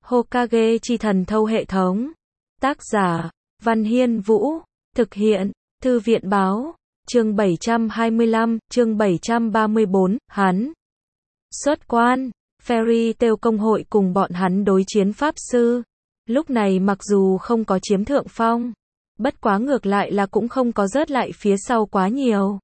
Hokage chi thần thâu hệ thống. Tác giả, Văn Hiên Vũ. Thực hiện, Thư viện Báo. Chương 725, chương 734, hắn. Xuất quan, Fairy Tail công hội cùng bọn hắn đối chiến Pháp Sư. Lúc này mặc dù không có chiếm thượng phong, bất quá ngược lại là cũng không có rớt lại phía sau quá nhiều.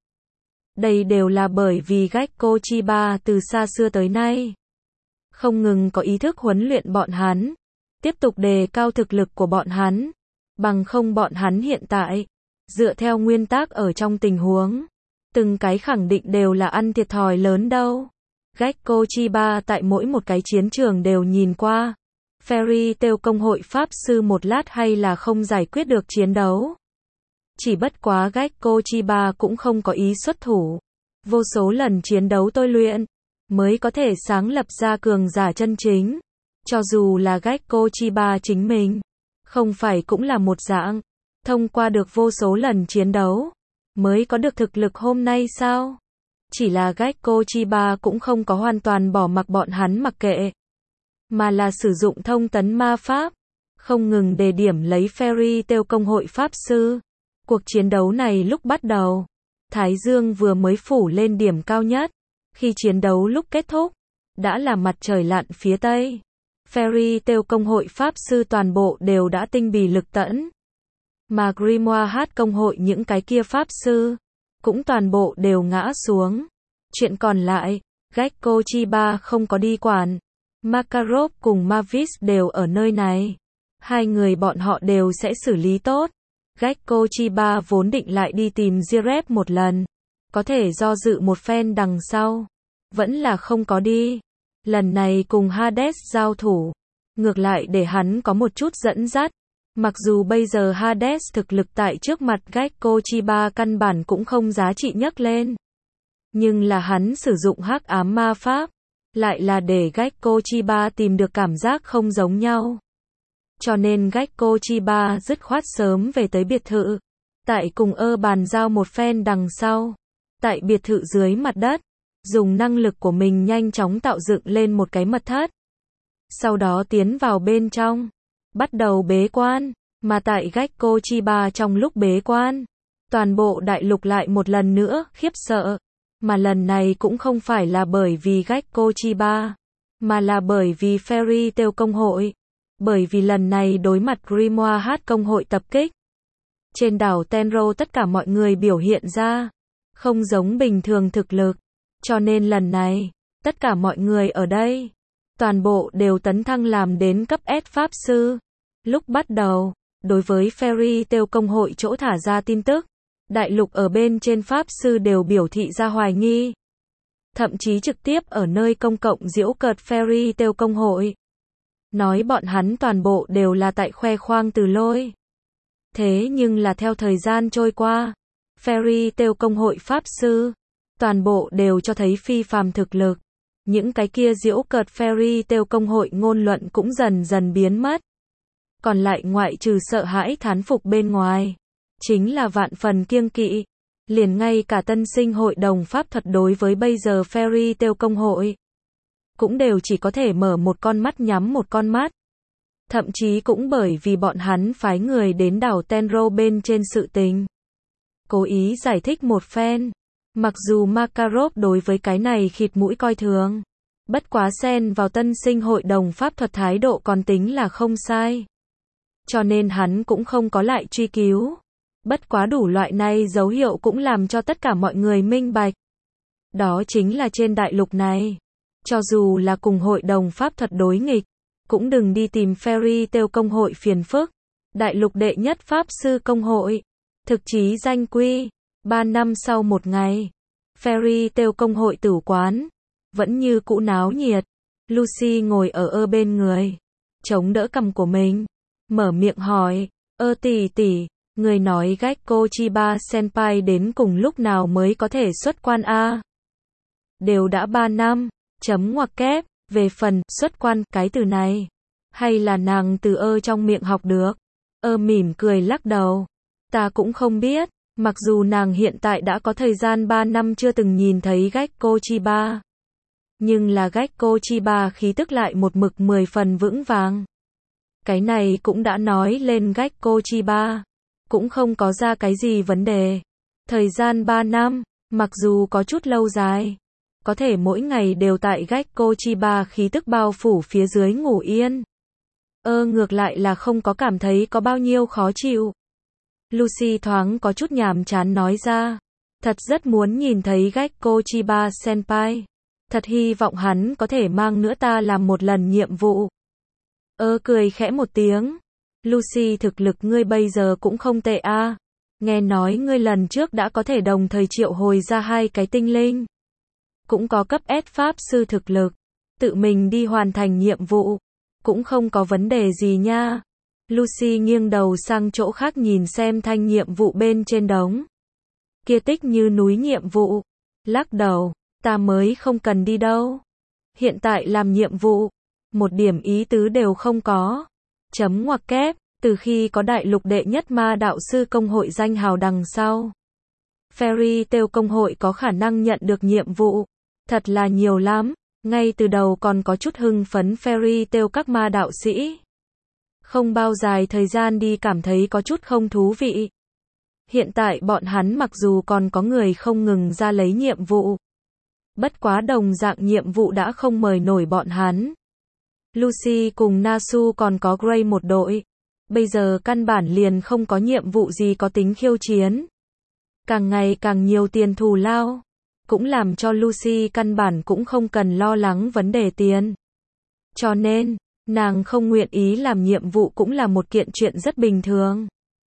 Đây đều là bởi vì Gekko Chiba từ xa xưa tới nay không ngừng có ý thức huấn luyện bọn hắn, tiếp tục đề cao thực lực của bọn hắn, bằng không bọn hắn hiện tại, dựa theo nguyên tắc ở trong tình huống, từng cái khẳng định đều là ăn thiệt thòi lớn đâu. Gekko Chiba tại mỗi một cái chiến trường đều nhìn qua, Fairy Tail công hội Pháp Sư một lát hay là không giải quyết được chiến đấu. Chỉ bất quá Gekko Chiba cũng không có ý xuất thủ. Vô số lần chiến đấu tôi luyện, mới có thể sáng lập ra cường giả chân chính. Cho dù là Gekko Chiba chính mình, không phải cũng là một dạng, thông qua được vô số lần chiến đấu, mới có được thực lực hôm nay sao? Chỉ là Gekko Chiba cũng không có hoàn toàn bỏ mặc bọn hắn mặc kệ, mà là sử dụng thông tấn ma pháp, không ngừng đề điểm lấy Fairy Tail công hội Pháp Sư. Cuộc chiến đấu này lúc bắt đầu, Thái Dương vừa mới phủ lên điểm cao nhất. Khi chiến đấu lúc kết thúc, đã là mặt trời lặn phía tây. Fairy Tail công hội Pháp Sư toàn bộ đều đã tinh bì lực tẫn. Mà Grimoire Hát công hội những cái kia Pháp Sư, cũng toàn bộ đều ngã xuống. Chuyện còn lại, Gekko Chiba không có đi quản. Makarov cùng Mavis đều ở nơi này. Hai người bọn họ đều sẽ xử lý tốt. Gekko Chiba vốn định lại đi tìm Jirep một lần, có thể do dự một phen đằng sau, vẫn là không có đi. Lần này cùng Hades giao thủ, ngược lại để hắn có một chút dẫn dắt. Mặc dù bây giờ Hades thực lực tại trước mặt Gekko Chiba căn bản cũng không giá trị nhắc lên, nhưng là hắn sử dụng hắc ám ma pháp, lại là để Gekko Chiba tìm được cảm giác không giống nhau. Cho nên Gekko Chiba dứt khoát sớm về tới biệt thự. Tại cùng bàn giao một phen đằng sau, tại biệt thự dưới mặt đất, dùng năng lực của mình nhanh chóng tạo dựng lên một cái mật thất. Sau đó tiến vào bên trong, bắt đầu bế quan. Mà tại Gekko Chiba trong lúc bế quan, toàn bộ đại lục lại một lần nữa khiếp sợ. Mà lần này cũng không phải là bởi vì Gekko Chiba, mà là bởi vì Fairy Tail công hội. Bởi vì lần này đối mặt Grimoire Hát công hội tập kích. Trên đảo Tenro tất cả mọi người biểu hiện ra không giống bình thường thực lực. Cho nên lần này, tất cả mọi người ở đây, toàn bộ đều tấn thăng làm đến cấp S Pháp Sư. Lúc bắt đầu, đối với Fairy Tail công hội chỗ thả ra tin tức, đại lục ở bên trên Pháp Sư đều biểu thị ra hoài nghi. Thậm chí trực tiếp ở nơi công cộng giễu cợt Fairy Tail công hội. Nói bọn hắn toàn bộ đều là tại khoe khoang từ lôi. Thế nhưng là theo thời gian trôi qua, Fairy Tail công hội Pháp Sư, toàn bộ đều cho thấy phi phàm thực lực. Những cái kia giễu cợt Fairy Tail công hội ngôn luận cũng dần dần biến mất. Còn lại ngoại trừ sợ hãi thán phục bên ngoài, chính là vạn phần kiêng kỵ. Liền ngay cả tân sinh hội đồng pháp thuật đối với bây giờ Fairy Tail công hội, cũng đều chỉ có thể mở một con mắt nhắm một con mắt. Thậm chí cũng bởi vì bọn hắn phái người đến đảo Tenro bên trên sự tình, cố ý giải thích một phen. Mặc dù Makarov đối với cái này khịt mũi coi thường, bất quá xen vào tân sinh hội đồng pháp thuật thái độ còn tính là không sai. Cho nên hắn cũng không có lại truy cứu. Bất quá đủ loại này dấu hiệu cũng làm cho tất cả mọi người minh bạch. Đó chính là trên đại lục này, cho dù là cùng hội đồng pháp thuật đối nghịch, cũng đừng đi tìm Fairy Tail công hội phiền phức. Đại lục đệ nhất Pháp Sư công hội, thực chí danh quy. 3 năm sau một ngày, Fairy Tail công hội tử quán, vẫn như cũ náo nhiệt. Lucy ngồi ở bên người, chống đỡ cằm của mình, mở miệng hỏi, tỷ tỷ, người nói Gekko Chiba senpai đến cùng lúc nào mới có thể xuất quan a? Đều đã 3 năm, chấm ngoặc kép. Về phần xuất quan cái từ này, hay là nàng từ trong miệng học được? Mỉm cười lắc đầu. Ta cũng không biết, mặc dù nàng hiện tại đã có thời gian 3 năm chưa từng nhìn thấy Gekko Chiba. Nhưng là Gekko Chiba khí tức lại một mực 10 phần vững vàng. Cái này cũng đã nói lên Gekko Chiba. Cũng không có ra cái gì vấn đề. Thời gian 3 năm, mặc dù có chút lâu dài. Có thể mỗi ngày đều tại Gekko Chiba khí tức bao phủ phía dưới ngủ yên. Ngược lại là không có cảm thấy có bao nhiêu khó chịu. Lucy thoáng có chút nhàm chán nói ra. Thật rất muốn nhìn thấy Gekko Chiba senpai. Thật hy vọng hắn có thể mang nữa ta làm một lần nhiệm vụ. Cười khẽ một tiếng. Lucy, thực lực ngươi bây giờ cũng không tệ a. Nghe nói ngươi lần trước đã có thể đồng thời triệu hồi ra 2 cái tinh linh. Cũng có cấp S pháp sư thực lực. Tự mình đi hoàn thành nhiệm vụ. Cũng không có vấn đề gì nha. Lucy nghiêng đầu sang chỗ khác nhìn xem thanh nhiệm vụ bên trên đống. Kia tích như núi nhiệm vụ. Lắc đầu, ta mới không cần đi đâu. Hiện tại làm nhiệm vụ. Một điểm ý tứ đều không có. Chấm ngoặc kép, từ khi có đại lục đệ nhất ma đạo sư công hội danh hào đằng sau. Fairy Tail công hội có khả năng nhận được nhiệm vụ. Thật là nhiều lắm. Ngay từ đầu còn có chút hưng phấn Fairy Tail các ma đạo sĩ. Không bao dài thời gian đi cảm thấy có chút không thú vị. Hiện tại bọn hắn mặc dù còn có người không ngừng ra lấy nhiệm vụ. Bất quá đồng dạng nhiệm vụ đã không mời nổi bọn hắn. Lucy cùng Nasu còn có Gray một đội. Bây giờ căn bản liền không có nhiệm vụ gì có tính khiêu chiến. Càng ngày càng nhiều tiền thù lao. Cũng làm cho Lucy căn bản cũng không cần lo lắng vấn đề tiền. Cho nên, nàng không nguyện ý làm nhiệm vụ cũng là một kiện chuyện rất bình thường.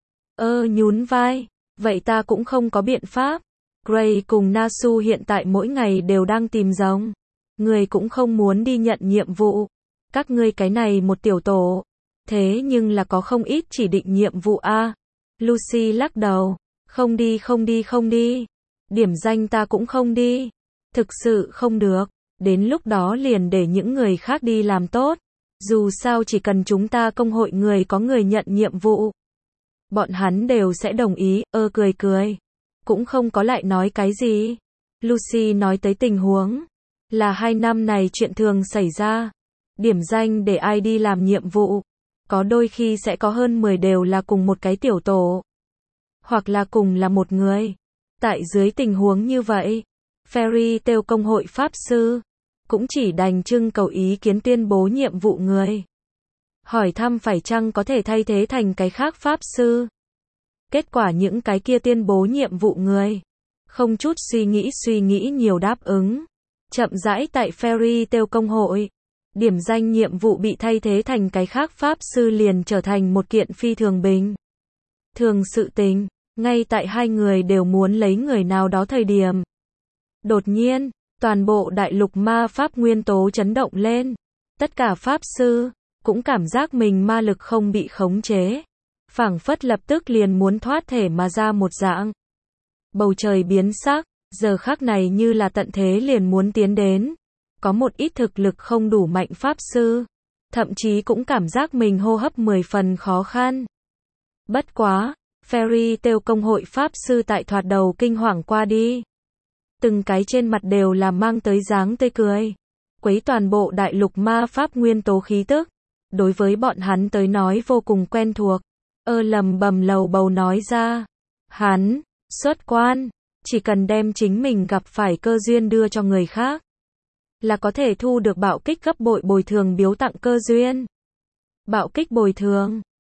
Nhún vai. Vậy ta cũng không có biện pháp. Gray cùng Nasu hiện tại mỗi ngày đều đang tìm rồng. Người cũng không muốn đi nhận nhiệm vụ. Các ngươi cái này một tiểu tổ. Thế nhưng là có không ít chỉ định nhiệm vụ a. Lucy lắc đầu. Không đi không đi không đi. Điểm danh ta cũng không đi. Thực sự không được. Đến lúc đó liền để những người khác đi làm tốt. Dù sao chỉ cần chúng ta công hội người có người nhận nhiệm vụ. Bọn hắn đều sẽ đồng ý. Cười cười. Cũng không có lại nói cái gì. Lucy nói tới tình huống. Là 2 năm này chuyện thường xảy ra. Điểm danh để ai đi làm nhiệm vụ. Có đôi khi sẽ có hơn 10 đều là cùng một cái tiểu tổ. Hoặc là cùng là một người. Tại dưới tình huống như vậy, Fairy Tail công hội pháp sư cũng chỉ đành trưng cầu ý kiến tuyên bố nhiệm vụ người. Hỏi thăm phải chăng có thể thay thế thành cái khác pháp sư. Kết quả những cái kia tuyên bố nhiệm vụ người không chút suy nghĩ nhiều đáp ứng. Chậm rãi tại Fairy Tail công hội, điểm danh nhiệm vụ bị thay thế thành cái khác pháp sư liền trở thành một kiện phi thường bình thường sự tình. Ngay tại 2 người đều muốn lấy người nào đó thời điểm. Đột nhiên, toàn bộ đại lục ma pháp nguyên tố chấn động lên. Tất cả pháp sư cũng cảm giác mình ma lực không bị khống chế. Phảng phất lập tức liền muốn thoát thể mà ra một dạng. Bầu trời biến sắc, giờ khắc này như là tận thế liền muốn tiến đến. Có một ít thực lực không đủ mạnh pháp sư. Thậm chí cũng cảm giác mình hô hấp 10 phần khó khăn. Bất quá. Fairy Tail công hội pháp sư tại thoạt đầu kinh hoàng qua đi. Từng cái trên mặt đều là mang tới dáng tươi cười. Quấy toàn bộ đại lục ma pháp nguyên tố khí tức. Đối với bọn hắn tới nói vô cùng quen thuộc. Lầm bầm lầu bầu nói ra. Hắn, xuất quan, chỉ cần đem chính mình gặp phải cơ duyên đưa cho người khác. Là có thể thu được bạo kích gấp bội bồi thường biếu tặng cơ duyên. Bạo kích bồi thường.